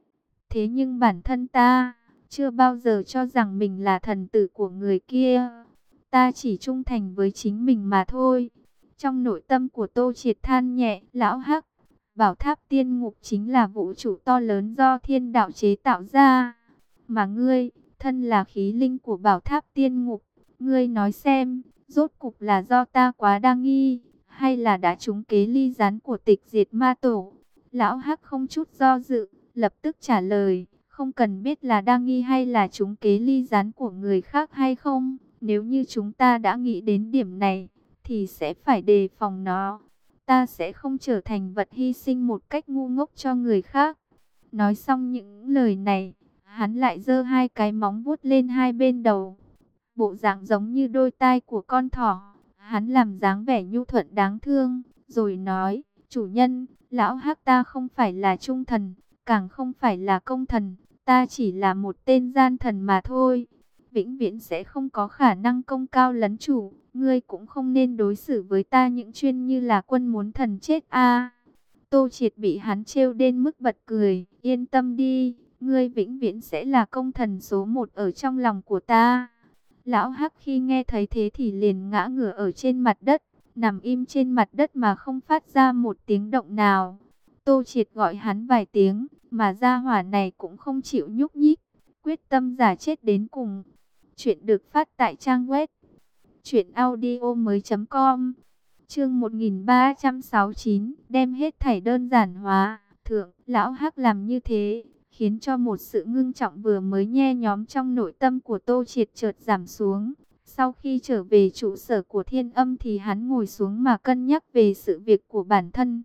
Thế nhưng bản thân ta chưa bao giờ cho rằng mình là thần tử của người kia. Ta chỉ trung thành với chính mình mà thôi. Trong nội tâm của Tô Triệt than nhẹ, lão Hắc, bảo tháp tiên ngục chính là vũ trụ to lớn do thiên đạo chế tạo ra. Mà ngươi, thân là khí linh của bảo tháp tiên ngục, ngươi nói xem, rốt cục là do ta quá đa nghi, hay là đã trúng kế ly gián của tịch diệt ma tổ? Lão Hắc không chút do dự, lập tức trả lời, không cần biết là đa nghi hay là trúng kế ly gián của người khác hay không. Nếu như chúng ta đã nghĩ đến điểm này, thì sẽ phải đề phòng nó. Ta sẽ không trở thành vật hy sinh một cách ngu ngốc cho người khác. Nói xong những lời này, hắn lại giơ hai cái móng vuốt lên hai bên đầu, bộ dạng giống như đôi tai của con thỏ. Hắn làm dáng vẻ nhu thuận đáng thương, rồi nói, chủ nhân, lão Hắc ta không phải là trung thần, càng không phải là công thần, ta chỉ là một tên gian thần mà thôi. Vĩnh viễn sẽ không có khả năng công cao lấn chủ, ngươi cũng không nên đối xử với ta những chuyên như là quân muốn thần chết a. Tô Triệt bị hắn trêu đến mức bật cười, yên tâm đi, ngươi vĩnh viễn sẽ là công thần số một ở trong lòng của ta. Lão Hắc khi nghe thấy thế thì liền ngã ngửa ở trên mặt đất, nằm im trên mặt đất mà không phát ra một tiếng động nào. Tô Triệt gọi hắn vài tiếng, mà gia hỏa này cũng không chịu nhúc nhích, quyết tâm giả chết đến cùng. Chuyện được phát tại trang web truyện audio mới chấm com. Chương một nghìn ba trăm sáu mươi chín, đem hết thảy đơn giản hóa. Thượng, lão Hắc làm như thế, khiến cho một sự ngưng trọng vừa mới nhe nhóm trong nội tâm của Tô Triệt chợt giảm xuống. Sau khi trở về trụ sở của Thiên Âm thì hắn ngồi xuống mà cân nhắc về sự việc của bản thân.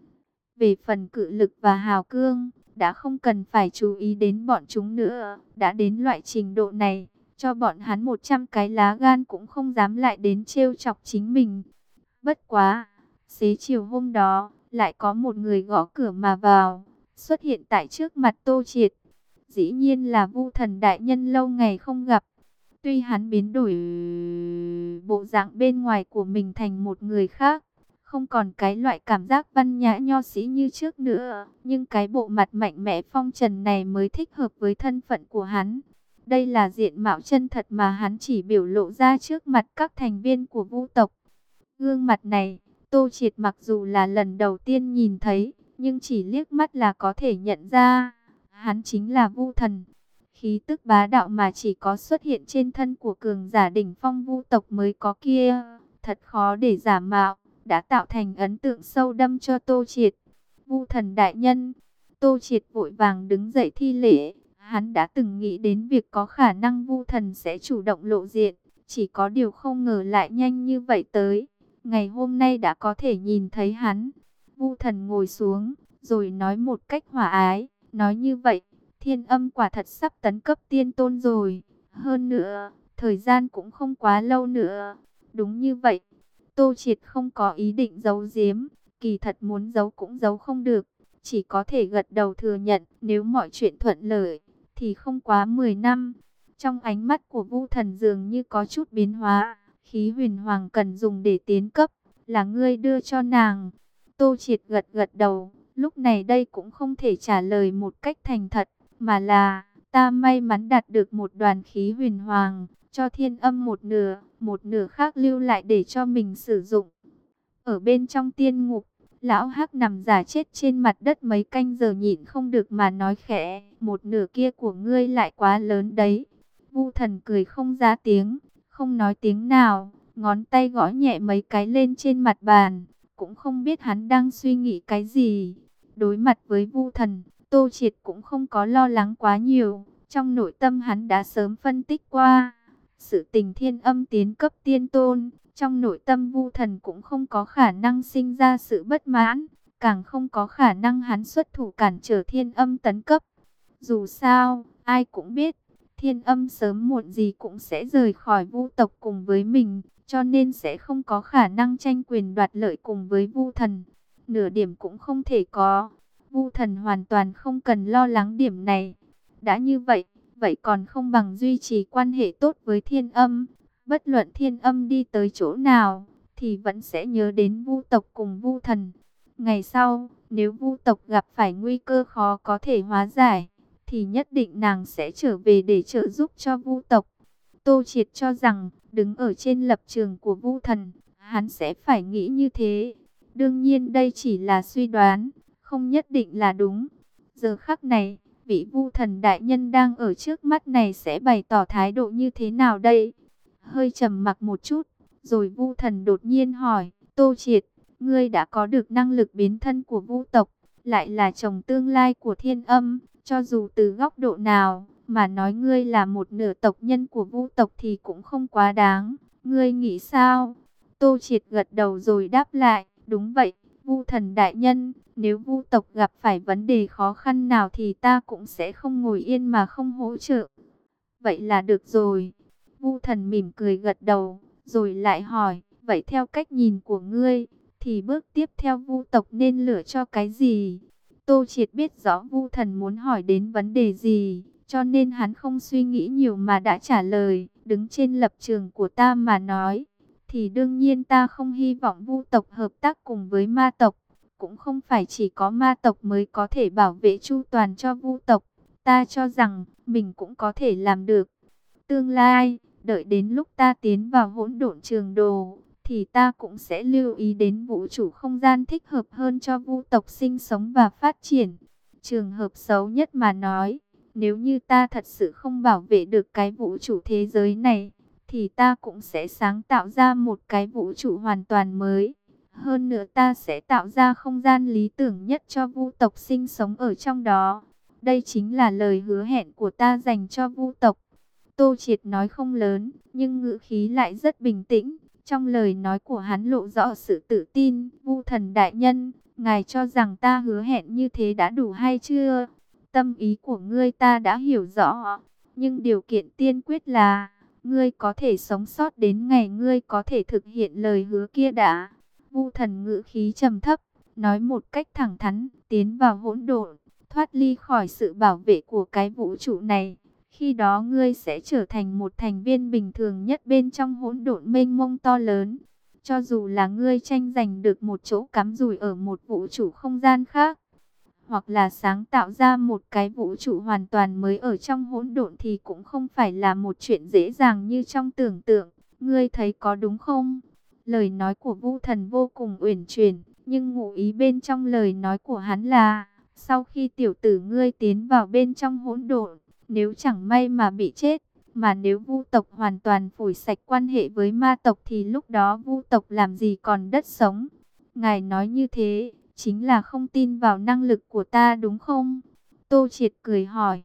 Về phần cự lực và hào cương, đã không cần phải chú ý đến bọn chúng nữa. Đã đến loại trình độ này, cho bọn hắn một trăm cái lá gan cũng không dám lại đến trêu chọc chính mình. Bất quá, xế chiều hôm đó, lại có một người gõ cửa mà vào, xuất hiện tại trước mặt Tô Triệt. Dĩ nhiên là Vu Thần đại nhân lâu ngày không gặp. Tuy hắn biến đổi bộ dạng bên ngoài của mình thành một người khác, không còn cái loại cảm giác văn nhã nho sĩ như trước nữa, nhưng cái bộ mặt mạnh mẽ phong trần này mới thích hợp với thân phận của hắn. Đây là diện mạo chân thật mà hắn chỉ biểu lộ ra trước mặt các thành viên của Vu tộc. Gương mặt này, Tô Triệt mặc dù là lần đầu tiên nhìn thấy, nhưng chỉ liếc mắt là có thể nhận ra, hắn chính là Vu Thần. Khí tức bá đạo mà chỉ có xuất hiện trên thân của cường giả đỉnh phong Vu tộc mới có kia, thật khó để giả mạo, đã tạo thành ấn tượng sâu đậm cho Tô Triệt. Vu Thần đại nhân. Tô Triệt vội vàng đứng dậy thi lễ. Hắn đã từng nghĩ đến việc có khả năng Vu Thần sẽ chủ động lộ diện, chỉ có điều không ngờ lại nhanh như vậy tới. Ngày hôm nay đã có thể nhìn thấy hắn. Vu Thần ngồi xuống, rồi nói một cách hòa ái, nói như vậy, Thiên Âm quả thật sắp tấn cấp tiên tôn rồi. Hơn nữa, thời gian cũng không quá lâu nữa. Đúng như vậy. Tô Triệt không có ý định giấu giếm, kỳ thật muốn giấu cũng giấu không được, chỉ có thể gật đầu thừa nhận, nếu mọi chuyện thuận lợi thì không quá mười năm. Trong ánh mắt của Vu Thần dường như có chút biến hóa, khí huyền hoàng cần dùng để tiến cấp, là ngươi đưa cho nàng. Tô Triệt gật gật đầu, lúc này đây cũng không thể trả lời một cách thành thật, mà là, ta may mắn đạt được một đoàn khí huyền hoàng, cho Thiên Âm một nửa, một nửa khác lưu lại để cho mình sử dụng. Ở bên trong tiên ngục, lão Hắc nằm giả chết trên mặt đất mấy canh giờ nhịn không được mà nói khẽ, một nửa kia của ngươi lại quá lớn đấy. Vu Thần cười không ra tiếng, không nói tiếng nào, ngón tay gõ nhẹ mấy cái lên trên mặt bàn, cũng không biết hắn đang suy nghĩ cái gì. Đối mặt với Vu Thần, Tô Triệt cũng không có lo lắng quá nhiều, trong nội tâm hắn đã sớm phân tích qua. Sự tình Thiên Âm tiến cấp tiên tôn, trong nội tâm Vu Thần cũng không có khả năng sinh ra sự bất mãn, càng không có khả năng hắn xuất thủ cản trở Thiên Âm tấn cấp. Dù sao, ai cũng biết, Thiên Âm sớm muộn gì cũng sẽ rời khỏi Vu tộc cùng với mình, cho nên sẽ không có khả năng tranh quyền đoạt lợi cùng với Vu Thần. Nửa điểm cũng không thể có. Vu Thần hoàn toàn không cần lo lắng điểm này. Đã như vậy, vậy còn không bằng duy trì quan hệ tốt với Thiên Âm. Bất luận Thiên Âm đi tới chỗ nào, thì vẫn sẽ nhớ đến Vu tộc cùng Vu Thần. Ngày sau, nếu Vu tộc gặp phải nguy cơ khó có thể hóa giải, thì nhất định nàng sẽ trở về để trợ giúp cho Vu tộc. Tô Triệt cho rằng, đứng ở trên lập trường của Vu Thần, hắn sẽ phải nghĩ như thế. Đương nhiên đây chỉ là suy đoán, không nhất định là đúng. Giờ khắc này, vị Vu Thần đại nhân đang ở trước mắt này sẽ bày tỏ thái độ như thế nào đây? Hơi trầm mặc một chút, rồi Vu Thần đột nhiên hỏi, Tô Triệt, ngươi đã có được năng lực biến thân của Vu tộc, lại là chồng tương lai của Thiên Âm, cho dù từ góc độ nào mà nói ngươi là một nửa tộc nhân của Vu tộc thì cũng không quá đáng. Ngươi nghĩ sao? Tô Triệt gật đầu rồi đáp lại, đúng vậy, Vu Thần đại nhân, nếu Vu tộc gặp phải vấn đề khó khăn nào thì ta cũng sẽ không ngồi yên mà không hỗ trợ. Vậy là được rồi. Vu Thần mỉm cười gật đầu, rồi lại hỏi, vậy theo cách nhìn của ngươi, thì bước tiếp theo Vu tộc nên lựa cho cái gì? Tô Triệt biết rõ Vu Thần muốn hỏi đến vấn đề gì, cho nên hắn không suy nghĩ nhiều mà đã trả lời, đứng trên lập trường của ta mà nói, thì đương nhiên ta không hy vọng Vu tộc hợp tác cùng với ma tộc, cũng không phải chỉ có ma tộc mới có thể bảo vệ chu toàn cho Vu tộc, ta cho rằng mình cũng có thể làm được. Tương lai, đợi đến lúc ta tiến vào hỗn độn trường đồ, thì ta cũng sẽ lưu ý đến vũ trụ không gian thích hợp hơn cho Vu tộc sinh sống và phát triển. Trường hợp xấu nhất mà nói, nếu như ta thật sự không bảo vệ được cái vũ trụ thế giới này, thì ta cũng sẽ sáng tạo ra một cái vũ trụ hoàn toàn mới. Hơn nữa ta sẽ tạo ra không gian lý tưởng nhất cho Vu tộc sinh sống ở trong đó. Đây chính là lời hứa hẹn của ta dành cho Vu tộc. Tô Triệt nói không lớn, nhưng ngữ khí lại rất bình tĩnh. Trong lời nói của hắn lộ rõ sự tự tin. Vu Thần đại nhân, ngài cho rằng ta hứa hẹn như thế đã đủ hay chưa? Tâm ý của ngươi ta đã hiểu rõ, nhưng điều kiện tiên quyết là ngươi có thể sống sót đến ngày ngươi có thể thực hiện lời hứa kia đã. Vu Thần ngữ khí trầm thấp, nói một cách thẳng thắn, tiến vào hỗn độn, thoát ly khỏi sự bảo vệ của cái vũ trụ này. Khi đó ngươi sẽ trở thành một thành viên bình thường nhất bên trong hỗn độn mênh mông to lớn. Cho dù là ngươi tranh giành được một chỗ cắm rủi ở một vũ trụ không gian khác, hoặc là sáng tạo ra một cái vũ trụ hoàn toàn mới ở trong hỗn độn thì cũng không phải là một chuyện dễ dàng như trong tưởng tượng. Ngươi thấy có đúng không? Lời nói của Vu Thần vô cùng uyển chuyển, nhưng ngụ ý bên trong lời nói của hắn là, sau khi tiểu tử ngươi tiến vào bên trong hỗn độn, nếu chẳng may mà bị chết, mà nếu Vu tộc hoàn toàn phủi sạch quan hệ với ma tộc thì lúc đó Vu tộc làm gì còn đất sống? Ngài nói như thế, chính là không tin vào năng lực của ta đúng không? Tô Triệt cười hỏi.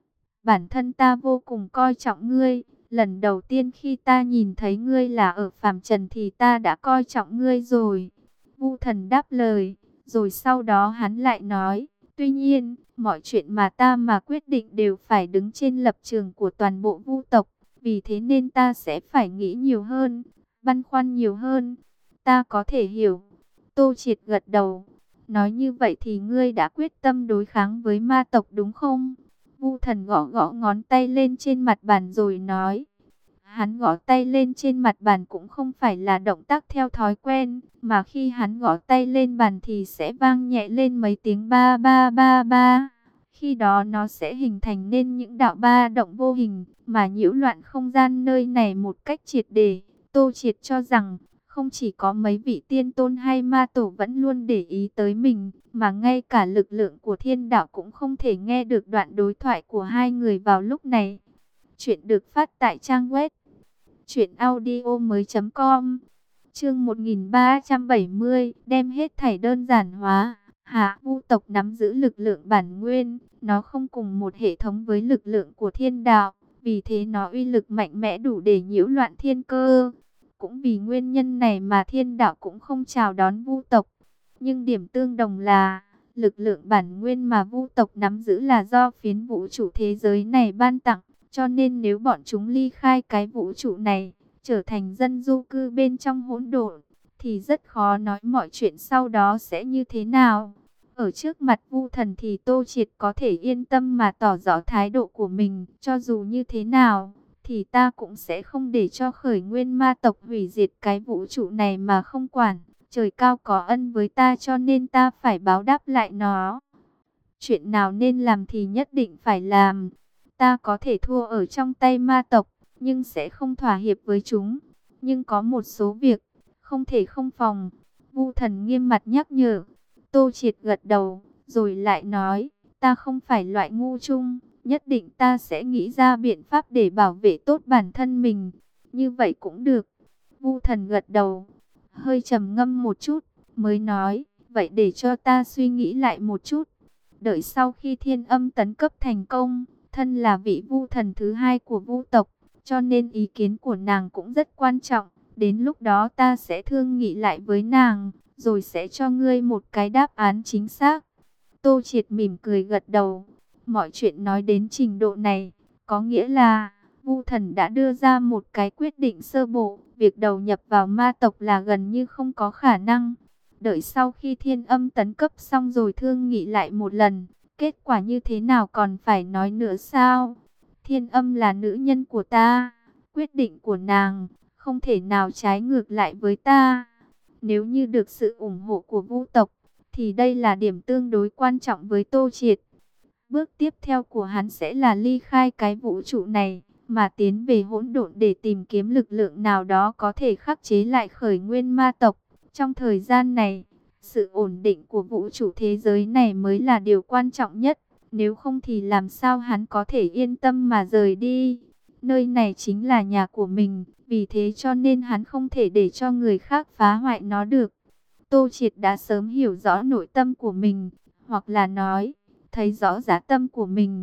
Bản thân ta vô cùng coi trọng ngươi. Lần đầu tiên khi ta nhìn thấy ngươi là ở phàm trần thì ta đã coi trọng ngươi rồi. Vu Thần đáp lời, rồi sau đó hắn lại nói, tuy nhiên, mọi chuyện mà ta mà quyết định đều phải đứng trên lập trường của toàn bộ Vu tộc, vì thế nên ta sẽ phải nghĩ nhiều hơn, băn khoăn nhiều hơn. Ta có thể hiểu. Tô Triệt gật đầu, nói như vậy thì ngươi đã quyết tâm đối kháng với ma tộc đúng không? Vu Thần gõ gõ ngón tay lên trên mặt bàn rồi nói. Hắn gõ tay lên trên mặt bàn cũng không phải là động tác theo thói quen, mà khi hắn gõ tay lên bàn thì sẽ vang nhẹ lên mấy tiếng ba ba ba ba. Khi đó nó sẽ hình thành nên những đạo ba động vô hình, mà nhiễu loạn không gian nơi này một cách triệt để. Tô Triệt cho rằng, không chỉ có mấy vị tiên tôn hay ma tổ vẫn luôn để ý tới mình, mà ngay cả lực lượng của thiên đạo cũng không thể nghe được đoạn đối thoại của hai người vào lúc này. Chuyện được phát tại trang web truyện audio mới chấm com. Chương một nghìn ba trăm bảy mươi, đem hết thảy đơn giản hóa. Hạ Vu tộc nắm giữ lực lượng bản nguyên, nó không cùng một hệ thống với lực lượng của thiên đạo, vì thế nó uy lực mạnh mẽ đủ để nhiễu loạn thiên cơ. Cũng vì nguyên nhân này mà thiên đạo cũng không chào đón Vu tộc. Nhưng điểm tương đồng là, lực lượng bản nguyên mà Vu tộc nắm giữ là do phiến vũ trụ thế giới này ban tặng. Cho nên nếu bọn chúng ly khai cái vũ trụ này, trở thành dân du cư bên trong hỗn độn, thì rất khó nói mọi chuyện sau đó sẽ như thế nào. Ở trước mặt Vu Thần thì Tô Triệt có thể yên tâm mà tỏ rõ thái độ của mình, cho dù như thế nào, thì ta cũng sẽ không để cho khởi nguyên ma tộc hủy diệt cái vũ trụ này mà không quản. Trời cao có ân với ta cho nên ta phải báo đáp lại nó. Chuyện nào nên làm thì nhất định phải làm. Ta có thể thua ở trong tay ma tộc, nhưng sẽ không thỏa hiệp với chúng. Nhưng có một số việc, không thể không phòng. Vu Thần nghiêm mặt nhắc nhở. Tô Triệt gật đầu, rồi lại nói, ta không phải loại ngu chung, nhất định ta sẽ nghĩ ra biện pháp để bảo vệ tốt bản thân mình. Như vậy cũng được. Vu Thần gật đầu, hơi trầm ngâm một chút, mới nói, vậy để cho ta suy nghĩ lại một chút. Đợi sau khi Thiên Âm tấn cấp thành công, thân là vị Vu Thần thứ hai của Vu tộc, cho nên ý kiến của nàng cũng rất quan trọng. Đến lúc đó ta sẽ thương nghị lại với nàng, rồi sẽ cho ngươi một cái đáp án chính xác. Tô Triệt mỉm cười gật đầu. Mọi chuyện nói đến trình độ này, có nghĩa là Vu Thần đã đưa ra một cái quyết định sơ bộ. Việc đầu nhập vào ma tộc là gần như không có khả năng. Đợi sau khi Thiên Âm tấn cấp xong rồi thương nghị lại một lần. Kết quả như thế nào còn phải nói nữa sao? Thiên Âm là nữ nhân của ta. Quyết định của nàng không thể nào trái ngược lại với ta. Nếu như được sự ủng hộ của Vu tộc, thì đây là điểm tương đối quan trọng với Tô Triệt. Bước tiếp theo của hắn sẽ là ly khai cái vũ trụ này, mà tiến về hỗn độn để tìm kiếm lực lượng nào đó có thể khắc chế lại khởi nguyên ma tộc. Trong thời gian này, sự ổn định của vũ trụ thế giới này mới là điều quan trọng nhất. Nếu không thì làm sao hắn có thể yên tâm mà rời đi. Nơi này chính là nhà của mình, vì thế cho nên hắn không thể để cho người khác phá hoại nó được. Tô Triệt đã sớm hiểu rõ nội tâm của mình, hoặc là nói, thấy rõ giá tâm của mình.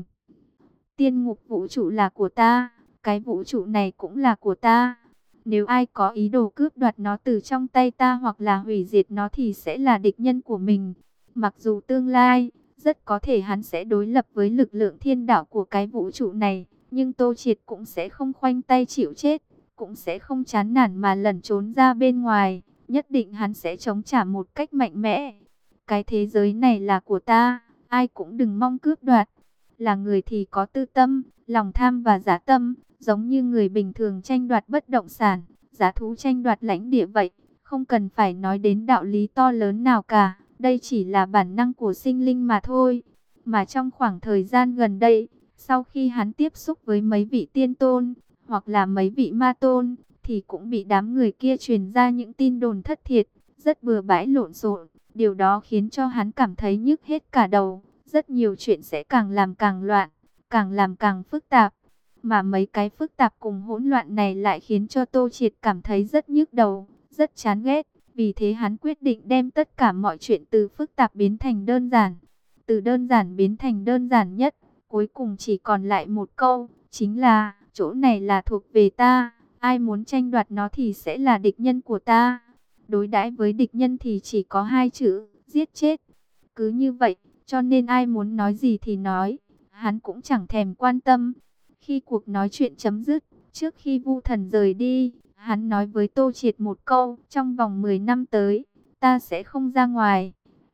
Tiên ngục vũ trụ là của ta, cái vũ trụ này cũng là của ta. Nếu ai có ý đồ cướp đoạt nó từ trong tay ta hoặc là hủy diệt nó thì sẽ là địch nhân của mình. Mặc dù tương lai, rất có thể hắn sẽ đối lập với lực lượng thiên đạo của cái vũ trụ này, nhưng Tô Triệt cũng sẽ không khoanh tay chịu chết, cũng sẽ không chán nản mà lẩn trốn ra bên ngoài. Nhất định hắn sẽ chống trả một cách mạnh mẽ. Cái thế giới này là của ta, ai cũng đừng mong cướp đoạt. Là người thì có tư tâm, lòng tham và dã tâm, giống như người bình thường tranh đoạt bất động sản, dã thú tranh đoạt lãnh địa vậy. Không cần phải nói đến đạo lý to lớn nào cả, Đây chỉ là bản năng của sinh linh mà thôi. Mà trong khoảng thời gian gần đây, sau khi hắn tiếp xúc với mấy vị tiên tôn, hoặc là mấy vị ma tôn, thì cũng bị đám người kia truyền ra những tin đồn thất thiệt, rất bừa bãi lộn xộn. Điều đó khiến cho hắn cảm thấy nhức hết cả đầu. Rất nhiều chuyện sẽ càng làm càng loạn, càng làm càng phức tạp. Mà mấy cái phức tạp cùng hỗn loạn này lại khiến cho Tô Triệt cảm thấy rất nhức đầu, rất chán ghét. Vì thế hắn quyết định đem tất cả mọi chuyện từ phức tạp biến thành đơn giản. Từ đơn giản biến thành đơn giản nhất, cuối cùng chỉ còn lại một câu, chính là chỗ này là thuộc về ta, ai muốn tranh đoạt nó thì sẽ là địch nhân của ta. Đối đãi với địch nhân thì chỉ có hai chữ, giết chết. Cứ như vậy, cho nên ai muốn nói gì thì nói, hắn cũng chẳng thèm quan tâm. Khi cuộc nói chuyện chấm dứt, trước khi Vu Thần rời đi, hắn nói với Tô Triệt một câu, trong vòng mười năm tới, ta sẽ không ra ngoài.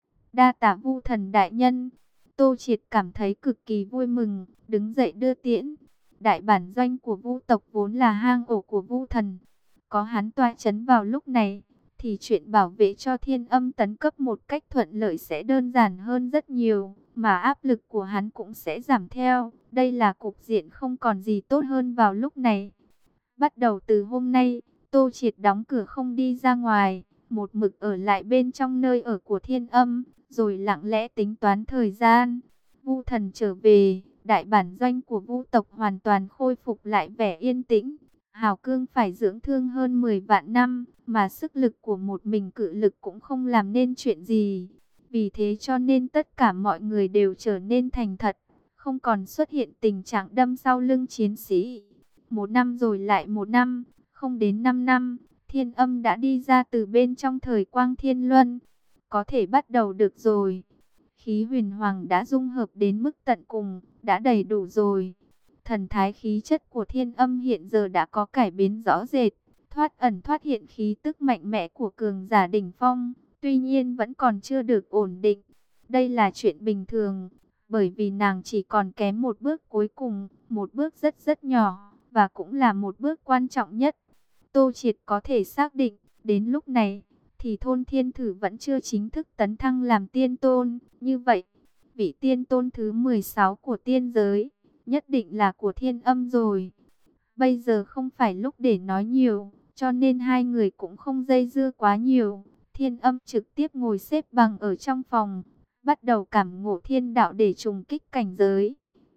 Đa tạ Vu Thần đại nhân. Tô Triệt cảm thấy cực kỳ vui mừng, đứng dậy đưa tiễn. Đại bản doanh của Vu tộc vốn là hang ổ của Vu Thần. Có hắn tọa chấn vào lúc này, thì chuyện bảo vệ cho Thiên Âm tấn cấp một cách thuận lợi sẽ đơn giản hơn rất nhiều, mà áp lực của hắn cũng sẽ giảm theo. Đây là cục diện không còn gì tốt hơn vào lúc này. Bắt đầu từ hôm nay, Tô Triệt đóng cửa không đi ra ngoài, một mực ở lại bên trong nơi ở của Thiên Âm, rồi lặng lẽ tính toán thời gian. Vu Thần trở về, đại bản doanh của Vu tộc hoàn toàn khôi phục lại vẻ yên tĩnh. Hào Cương phải dưỡng thương hơn mười vạn năm, mà sức lực của một mình cự lực cũng không làm nên chuyện gì. Vì thế cho nên tất cả mọi người đều trở nên thành thật, không còn xuất hiện tình trạng đâm sau lưng chiến sĩ. Một năm rồi lại một năm, không đến năm năm, Thiên Âm đã đi ra từ bên trong thời quang thiên luân. Có thể bắt đầu được rồi. Khí huyền hoàng đã dung hợp đến mức tận cùng, đã đầy đủ rồi. Thần thái khí chất của Thiên Âm hiện giờ đã có cải biến rõ rệt, thoát ẩn thoát hiện khí tức mạnh mẽ của cường giả đỉnh phong, tuy nhiên vẫn còn chưa được ổn định. Đây là chuyện bình thường, bởi vì nàng chỉ còn kém một bước cuối cùng, một bước rất rất nhỏ, và cũng là một bước quan trọng nhất. Tô Triệt có thể xác định, đến lúc này, thì thôn thiên thử vẫn chưa chính thức tấn thăng làm tiên tôn. Như vậy, vị tiên tôn thứ mười sáu của tiên giới, nhất định là của Thiên Âm rồi. Bây giờ không phải lúc để nói nhiều, cho nên hai người cũng không dây dưa quá nhiều. Thiên Âm trực tiếp ngồi xếp bằng ở trong phòng, bắt đầu cảm ngộ thiên đạo để trùng kích cảnh giới.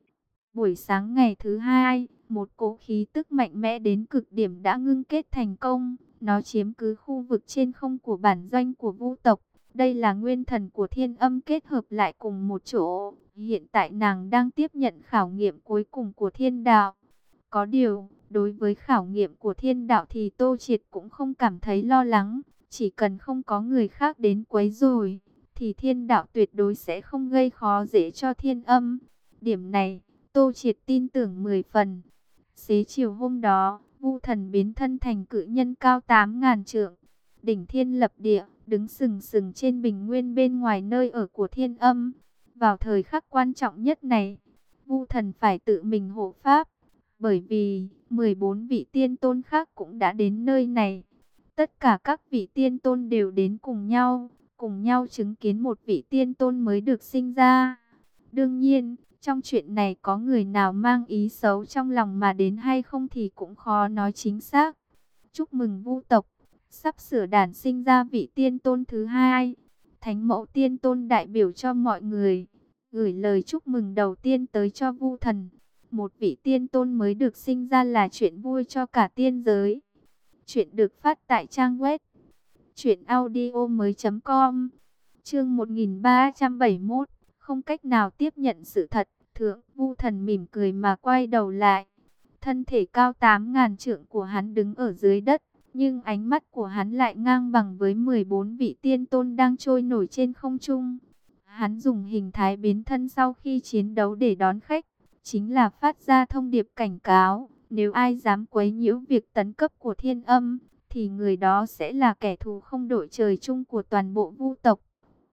Buổi sáng ngày thứ hai, một cỗ khí tức mạnh mẽ đến cực điểm đã ngưng kết thành công. Nó chiếm cứ khu vực trên không của bản doanh của Vu tộc. Đây là nguyên thần của Thiên Âm kết hợp lại cùng một chỗ. Hiện tại nàng đang tiếp nhận khảo nghiệm cuối cùng của thiên đạo. Có điều, đối với khảo nghiệm của thiên đạo thì Tô Triệt cũng không cảm thấy lo lắng. Chỉ cần không có người khác đến quấy rối, thì thiên đạo tuyệt đối sẽ không gây khó dễ cho Thiên Âm. Điểm này, Tô Triệt tin tưởng mười phần. Xế chiều hôm đó, Vu Thần biến thân thành cự nhân cao tám ngàn trượng, đỉnh thiên lập địa, đứng sừng sừng trên bình nguyên bên ngoài nơi ở của Thiên Âm. Vào thời khắc quan trọng nhất này, Vu Thần phải tự mình hộ pháp, bởi vì mười bốn vị tiên tôn khác cũng đã đến nơi này. Tất cả các vị tiên tôn đều đến cùng nhau, cùng nhau chứng kiến một vị tiên tôn mới được sinh ra. Đương nhiên, trong chuyện này có người nào mang ý xấu trong lòng mà đến hay không thì cũng khó nói chính xác. Chúc mừng Vu tộc, sắp sửa đản sinh ra vị tiên tôn thứ hai. Thánh mẫu tiên tôn đại biểu cho mọi người, gửi lời chúc mừng đầu tiên tới cho Vu Thần. Một vị tiên tôn mới được sinh ra là chuyện vui cho cả tiên giới. Chuyện được phát tại trang web truyện audio mới chấm com. Chương một nghìn ba trăm bảy mươi mốt. Không cách nào tiếp nhận sự thật. Thượng Vu Thần mỉm cười mà quay đầu lại. Thân thể cao tám ngàn trượng của hắn đứng ở dưới đất, nhưng ánh mắt của hắn lại ngang bằng với mười bốn vị tiên tôn đang trôi nổi trên không trung. Hắn dùng hình thái biến thân sau khi chiến đấu để đón khách, chính là phát ra thông điệp cảnh cáo. Nếu ai dám quấy nhiễu việc tấn cấp của Thiên Âm, thì người đó sẽ là kẻ thù không đội trời chung của toàn bộ Vu tộc.